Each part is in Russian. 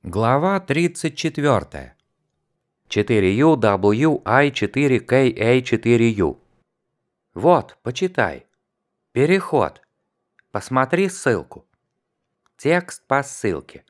Глава 34. 4UWI4KA4U. Вот, почитай. Переход. Посмотри ссылку. Текст по ссылке.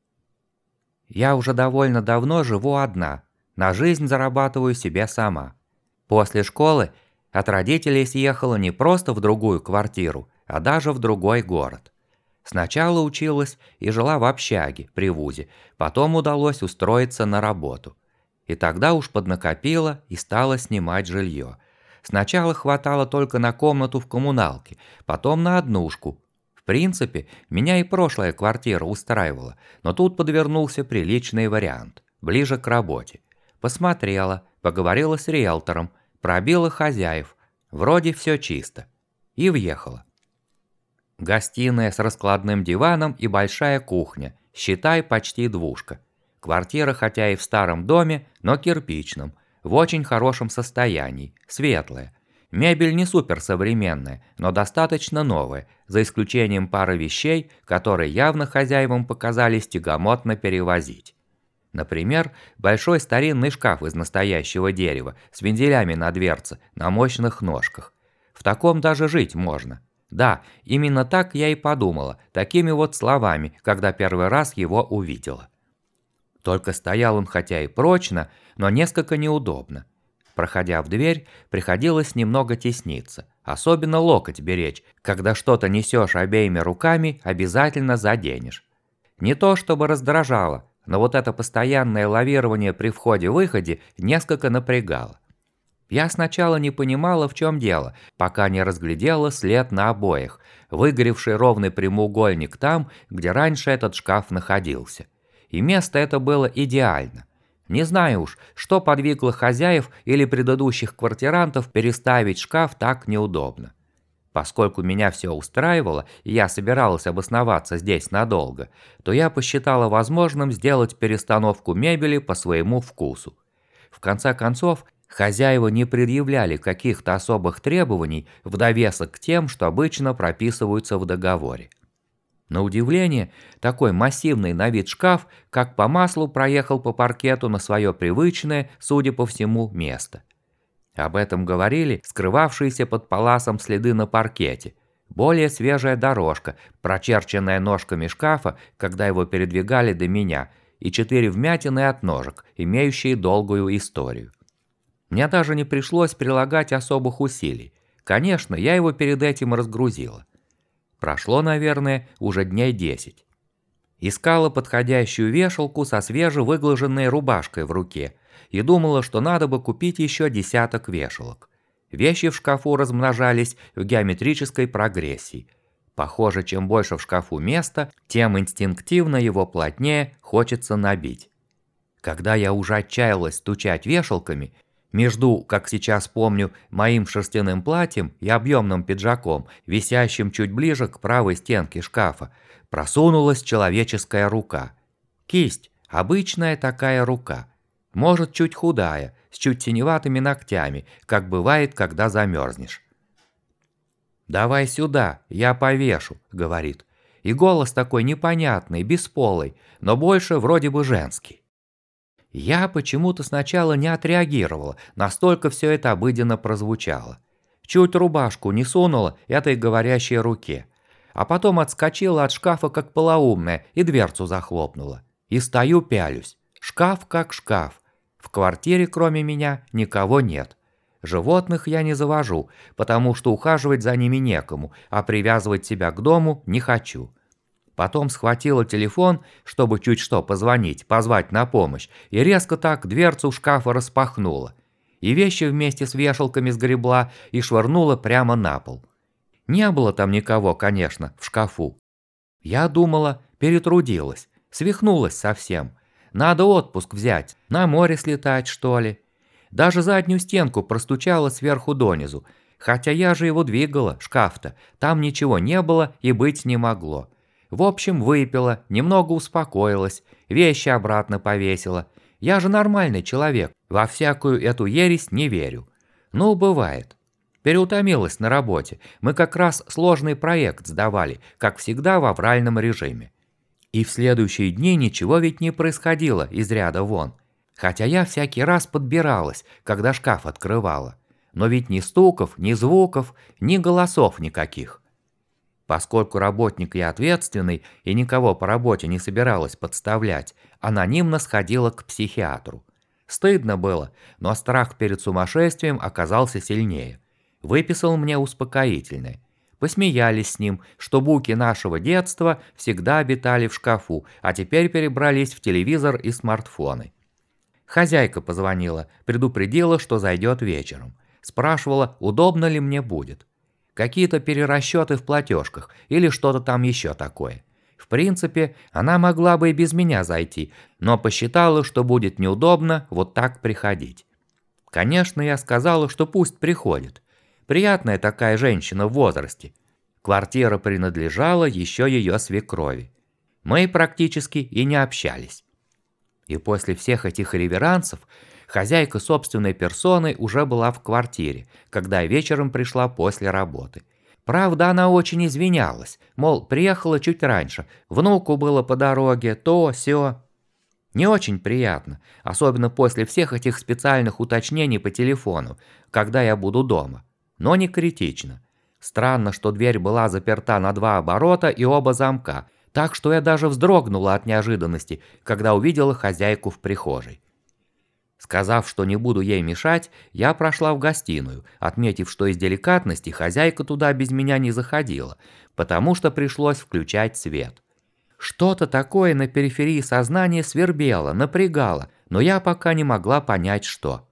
Я уже довольно давно живу одна. На жизнь зарабатываю себе сама. После школы от родителей съехала не просто в другую квартиру, а даже в другой город. Сначала училась и жила в общаге при вузе, потом удалось устроиться на работу. И тогда уж поднакопила и стала снимать жилье. Сначала хватало только на комнату в коммуналке, потом на однушку. В принципе, меня и прошлая квартира устраивала, но тут подвернулся приличный вариант, ближе к работе. Посмотрела, поговорила с риэлтором, пробила хозяев, вроде все чисто. И въехала. Гостиная с раскладным диваном и большая кухня, считай, почти двушка. Квартира хотя и в старом доме, но кирпичном, в очень хорошем состоянии, светлая. Мебель не суперсовременная, но достаточно новая, за исключением пары вещей, которые явно хозяевам показались тягомотно перевозить. Например, большой старинный шкаф из настоящего дерева с вензелями на дверце, на мощных ножках. В таком даже жить можно. Да, именно так я и подумала, такими вот словами, когда первый раз его увидела. Только стоял он хотя и прочно, но несколько неудобно. Проходя в дверь, приходилось немного тесниться, особенно локоть беречь, когда что-то несешь обеими руками, обязательно заденешь. Не то чтобы раздражало, но вот это постоянное лавирование при входе-выходе несколько напрягало. Я сначала не понимала, в чем дело, пока не разглядела след на обоях, выгоревший ровный прямоугольник там, где раньше этот шкаф находился. И место это было идеально. Не знаю уж, что подвигло хозяев или предыдущих квартирантов переставить шкаф так неудобно. Поскольку меня все устраивало, и я собиралась обосноваться здесь надолго, то я посчитала возможным сделать перестановку мебели по своему вкусу. В конце концов, хозяева не предъявляли каких-то особых требований в довесок к тем, что обычно прописываются в договоре. На удивление, такой массивный на вид шкаф, как по маслу, проехал по паркету на свое привычное, судя по всему, место. Об этом говорили скрывавшиеся под паласом следы на паркете. Более свежая дорожка, прочерченная ножками шкафа, когда его передвигали до меня, и 4 вмятины от ножек, имеющие долгую историю. Мне даже не пришлось прилагать особых усилий. Конечно, я его перед этим разгрузила. Прошло, наверное, уже дней 10. Искала подходящую вешалку со свежевыглаженной рубашкой в руке и думала, что надо бы купить еще десяток вешалок. Вещи в шкафу размножались в геометрической прогрессии. Похоже, чем больше в шкафу места, тем инстинктивно его плотнее хочется набить. Когда я уже отчаялась стучать вешалками, между, как сейчас помню, моим шерстяным платьем и объемным пиджаком, висящим чуть ближе к правой стенке шкафа, просунулась человеческая рука. Кисть, обычная такая рука. Может, чуть худая, с чуть синеватыми ногтями, как бывает, когда замерзнешь. «Давай сюда, я повешу», — говорит. И голос такой непонятный, бесполый, но больше вроде бы женский. Я почему-то сначала не отреагировала, настолько все это обыденно прозвучало. Чуть рубашку не сунула этой говорящей руке. А потом отскочила от шкафа как полоумная и дверцу захлопнула. И стою пялюсь. Шкаф как шкаф. В квартире кроме меня никого нет. Животных я не завожу, потому что ухаживать за ними некому, а привязывать себя к дому не хочу. Потом схватила телефон, чтобы чуть что позвонить, позвать на помощь, и резко так дверцу шкафа распахнула. И вещи вместе с вешалками сгребла и швырнула прямо на пол. Не было там никого, конечно, в шкафу. Я думала, перетрудилась, свихнулась совсем. Надо отпуск взять, на море слетать, что ли. Даже заднюю стенку простучала сверху донизу, хотя я же его двигала, шкаф-то, там ничего не было и быть не могло. В общем, выпила, немного успокоилась, вещи обратно повесила. Я же нормальный человек, во всякую эту ересь не верю. Ну, бывает. Переутомилась на работе, мы как раз сложный проект сдавали, как всегда в авральном режиме. И в следующие дни ничего ведь не происходило из ряда вон. Хотя я всякий раз подбиралась, когда шкаф открывала. Но ведь ни стуков, ни звуков, ни голосов никаких. Поскольку работник я ответственный и никого по работе не собиралась подставлять, анонимно сходила к психиатру. Стыдно было, но страх перед сумасшествием оказался сильнее. Выписал мне успокоительное. Посмеялись с ним, что буки нашего детства всегда обитали в шкафу, а теперь перебрались в телевизор и смартфоны. Хозяйка позвонила, предупредила, что зайдет вечером. Спрашивала, удобно ли мне будет. Какие-то перерасчеты в платежках или что-то там еще такое. В принципе, она могла бы и без меня зайти, но посчитала, что будет неудобно вот так приходить. Конечно, я сказала, что пусть приходит. Приятная такая женщина в возрасте. Квартира принадлежала еще ее свекрови. Мы практически и не общались. И после всех этих реверансов хозяйка собственной персоной уже была в квартире, когда вечером пришла после работы. Правда, она очень извинялась, мол, приехала чуть раньше, внуку было по дороге, то, сё. Не очень приятно, особенно после всех этих специальных уточнений по телефону, когда я буду дома. Но не критично. Странно, что дверь была заперта на 2 оборота и оба замка, так что я даже вздрогнула от неожиданности, когда увидела хозяйку в прихожей. Сказав, что не буду ей мешать, я прошла в гостиную, отметив, что из деликатности хозяйка туда без меня не заходила, потому что пришлось включать свет. Что-то такое на периферии сознания свербело, напрягало, но я пока не могла понять, что.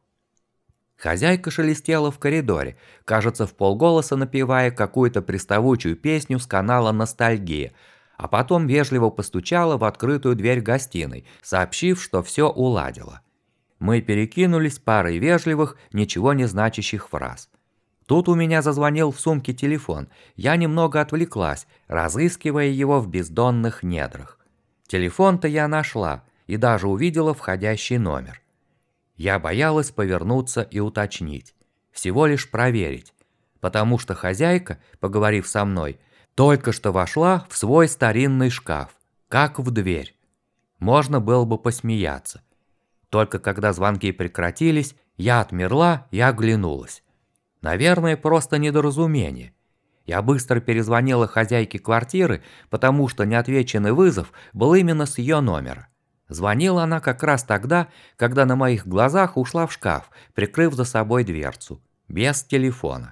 Хозяйка шелестела в коридоре, кажется, вполголоса напевая какую-то приставучую песню с канала «Ностальгия», а потом вежливо постучала в открытую дверь гостиной, сообщив, что все уладила. Мы перекинулись парой вежливых, ничего не значащих фраз. Тут у меня зазвонил в сумке телефон. Я немного отвлеклась, разыскивая его в бездонных недрах. Телефон-то я нашла и даже увидела входящий номер. Я боялась повернуться и уточнить. Всего лишь проверить. Потому что хозяйка, поговорив со мной, только что вошла в свой старинный шкаф, как в дверь. Можно было бы посмеяться. Только когда звонки прекратились, я отмерла и оглянулась. Наверное, просто недоразумение. Я быстро перезвонила хозяйке квартиры, потому что неотвеченный вызов был именно с ее номера. Звонила она как раз тогда, когда на моих глазах ушла в шкаф, прикрыв за собой дверцу, без телефона.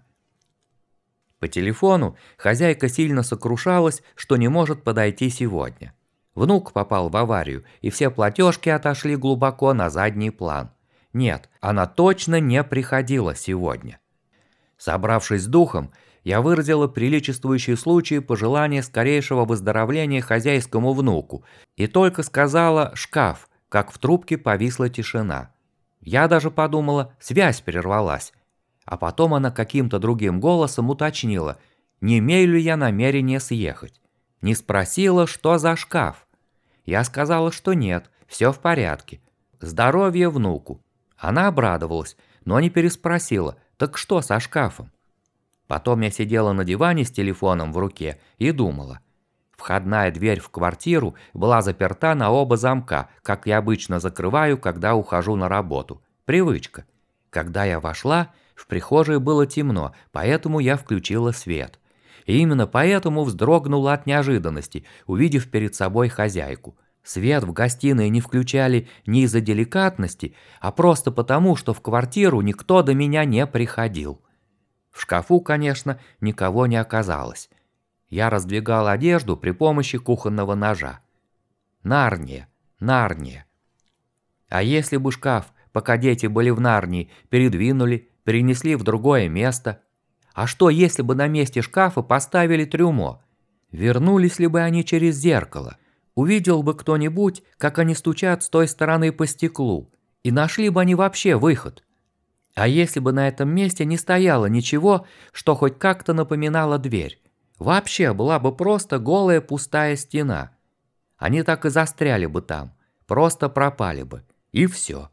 По телефону хозяйка сильно сокрушалась, что не может подойти сегодня. Внук попал в аварию, и все платежки отошли глубоко на задний план. Нет, она точно не приходила сегодня. Собравшись с духом, я выразила приличествующие случаю пожелание скорейшего выздоровления хозяйскому внуку и только сказала «шкаф», как в трубке повисла тишина. Я даже подумала, связь прервалась. А потом она каким-то другим голосом уточнила, не имею ли я намерения съехать. Не спросила, что за шкаф. Я сказала, что нет, все в порядке. Здоровье внуку. Она обрадовалась, но не переспросила, так что со шкафом? Потом я сидела на диване с телефоном в руке и думала. Входная дверь в квартиру была заперта на оба замка, как я обычно закрываю, когда ухожу на работу. Привычка. Когда я вошла, в прихожей было темно, поэтому я включила свет. И именно поэтому вздрогнула от неожиданности, увидев перед собой хозяйку. Свет в гостиной не включали не из-за деликатности, а просто потому, что в квартиру никто до меня не приходил. В шкафу, конечно, никого не оказалось. Я раздвигал одежду при помощи кухонного ножа. Нарния, Нарния. А если бы шкаф, пока дети были в Нарнии, передвинули, перенесли в другое место? А что, если бы на месте шкафа поставили трюмо? Вернулись ли бы они через зеркало? Увидел бы кто-нибудь, как они стучат с той стороны по стеклу, и нашли бы они вообще выход? А если бы на этом месте не стояло ничего, что хоть как-то напоминало дверь? Вообще была бы просто голая пустая стена. Они так и застряли бы там, просто пропали бы, и все.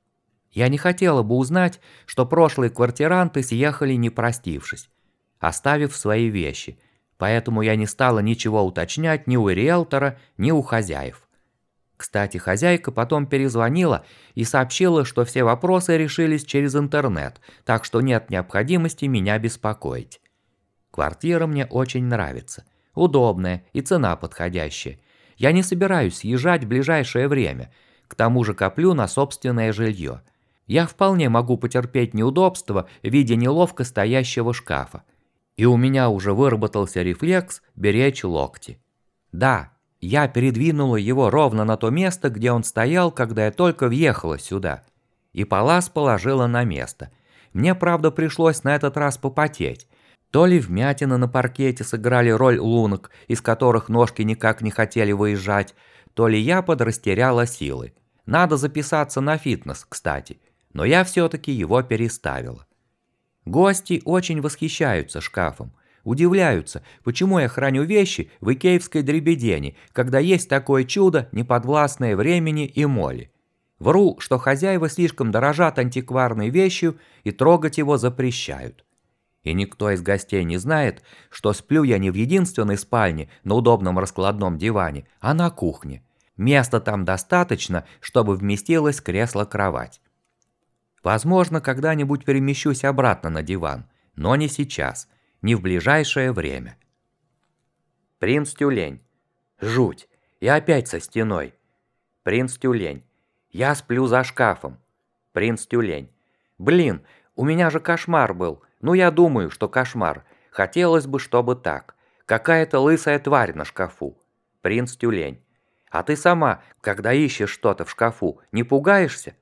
Я не хотела бы узнать, что прошлые квартиранты съехали не простившись, оставив свои вещи. поэтому я не стала ничего уточнять ни у риэлтора, ни у хозяев. Кстати, хозяйка потом перезвонила и сообщила, что все вопросы решились через интернет, так что нет необходимости меня беспокоить. Квартира мне очень нравится. Удобная и цена подходящая. Я не собираюсь съезжать в ближайшее время. К тому же коплю на собственное жилье. Я вполне могу потерпеть неудобства в виде неловко стоящего шкафа. И у меня уже выработался рефлекс беречь локти. Да, я передвинула его ровно на то место, где он стоял, когда я только въехала сюда. И палас положила на место. Мне, правда, пришлось на этот раз попотеть. То ли вмятины на паркете сыграли роль лунок, из которых ножки никак не хотели выезжать, то ли я подрастеряла силы. Надо записаться на фитнес, кстати, но я все-таки его переставила. Гости очень восхищаются шкафом. Удивляются, почему я храню вещи в икеевской дребедени, когда есть такое чудо, неподвластное времени и моли. Вру, что хозяева слишком дорожат антикварной вещью и трогать его запрещают. И никто из гостей не знает, что сплю я не в единственной спальне на удобном раскладном диване, а на кухне. Места там достаточно, чтобы вместилось кресло-кровать. Возможно, когда-нибудь перемещусь обратно на диван, но не сейчас. Не в ближайшее время. Принц Тюлень. Жуть. И опять со стеной. Принц Тюлень. Я сплю за шкафом. Принц Тюлень. Блин, у меня же кошмар был. Ну, я думаю, что кошмар. Хотелось бы, чтобы так. Какая-то лысая тварь на шкафу. Принц Тюлень. А ты сама, когда ищешь что-то в шкафу, не пугаешься?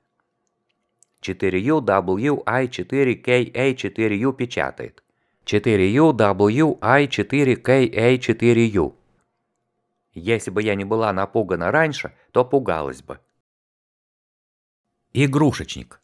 4UWI4KA4U печатает. 4UWI4KA4U. Если бы я не была напугана раньше, то пугалась бы. Игрушечник.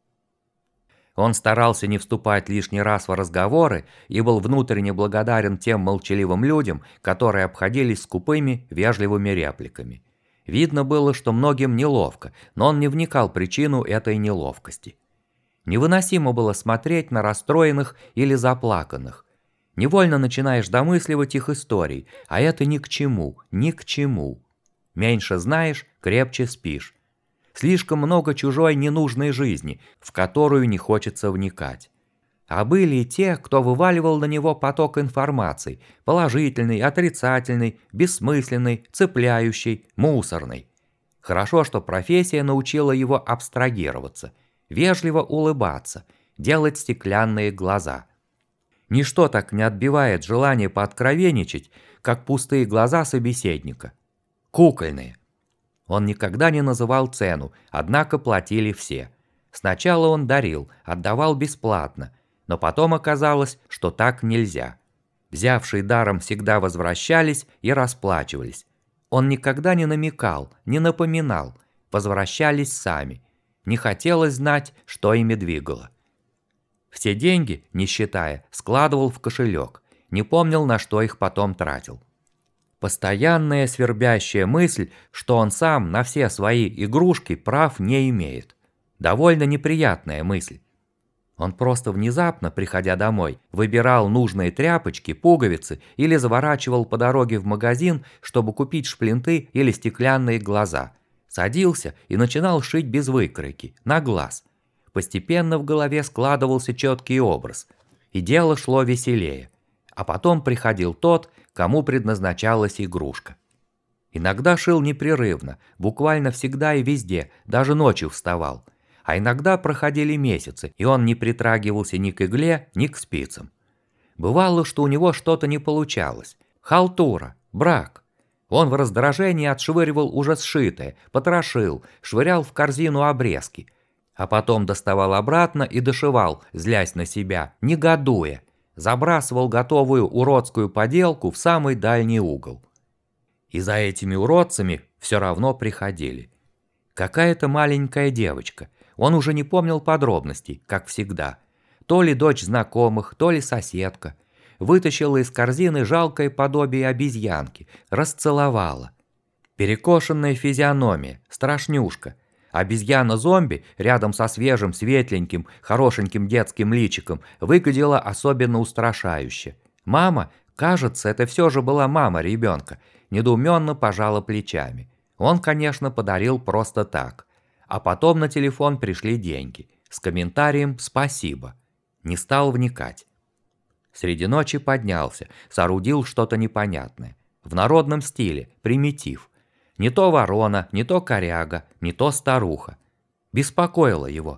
Он старался не вступать лишний раз в разговоры и был внутренне благодарен тем молчаливым людям, которые обходились скупыми, вежливыми репликами. Видно было, что многим неловко, но он не вникал в причину этой неловкости. Невыносимо было смотреть на расстроенных или заплаканных. Невольно начинаешь домысливать их историй, а это ни к чему, ни к чему. Меньше знаешь, крепче спишь. Слишком много чужой ненужной жизни, в которую не хочется вникать. А были и те, кто вываливал на него поток информации, положительный, отрицательный, бессмысленный, цепляющий, мусорный. Хорошо, что профессия научила его абстрагироваться, вежливо улыбаться, делать стеклянные глаза. Ничто так не отбивает желание пооткровенничать, как пустые глаза собеседника. Кукольные. Он никогда не называл цену, однако платили все. Сначала он дарил, отдавал бесплатно, но потом оказалось, что так нельзя. Взявшие даром всегда возвращались и расплачивались. Он никогда не намекал, не напоминал, возвращались сами. Не хотелось знать, что ими двигало. Все деньги, не считая, складывал в кошелек, не помнил, на что их потом тратил. Постоянная свербящая мысль, что он сам на все свои игрушки прав не имеет. Довольно неприятная мысль. Он просто внезапно, приходя домой, выбирал нужные тряпочки, пуговицы или заворачивал по дороге в магазин, чтобы купить шплинты или стеклянные глаза. Садился и начинал шить без выкройки, на глаз. Постепенно в голове складывался четкий образ, и дело шло веселее. А потом приходил тот, кому предназначалась игрушка. Иногда шил непрерывно, буквально всегда и везде, даже ночью вставал. А иногда проходили месяцы, и он не притрагивался ни к игле, ни к спицам. Бывало, что у него что-то не получалось. Халтура, брак. Он в раздражении отшвыривал уже сшитое, потрошил, швырял в корзину обрезки. А потом доставал обратно и дошивал, злясь на себя, негодуя. Забрасывал готовую уродскую поделку в самый дальний угол. И за этими уродцами все равно приходили. Какая-то маленькая девочка. Он уже не помнил подробностей, как всегда. То ли дочь знакомых, то ли соседка. Вытащила из корзины жалкое подобие обезьянки, расцеловала. Перекошенная физиономия, страшнюшка. Обезьяна-зомби рядом со свежим, светленьким, хорошеньким детским личиком выглядела особенно устрашающе. Мама, к Кажется, это все же была мама ребенка, недоуменно пожала плечами. Он, конечно, подарил просто так. А потом на телефон пришли деньги с комментарием «спасибо». Не стал вникать. Среди ночи поднялся, соорудил что-то непонятное. В народном стиле, примитив. Не то ворона, не то коряга, не то старуха. Беспокоило его.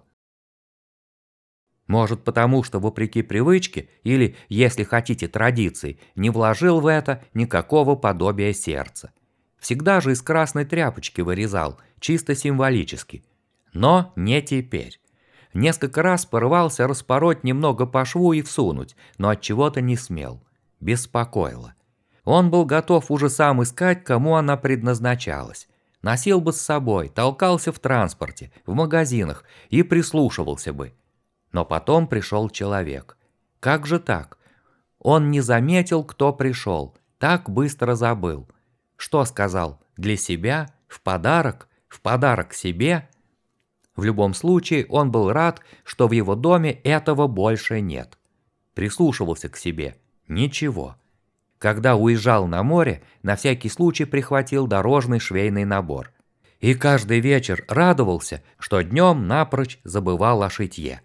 Может, потому что, вопреки привычке, или, если хотите, традиции, не вложил в это никакого подобия сердца. Всегда же из красной тряпочки вырезал, чисто символически. Но не теперь. Несколько раз порывался распороть немного по шву и всунуть, но от чего-то не смел. Беспокоило. Он был готов уже сам искать, кому она предназначалась. Носил бы с собой, толкался в транспорте, в магазинах и прислушивался бы. Но потом пришел человек. Как же так? Он не заметил, кто пришел, так быстро забыл. Что сказал? Для себя? В подарок? В подарок себе? В любом случае, он был рад, что в его доме этого больше нет. Прислушивался к себе. Ничего. Когда уезжал на море, на всякий случай прихватил дорожный швейный набор. И каждый вечер радовался, что днем напрочь забывал о шитье.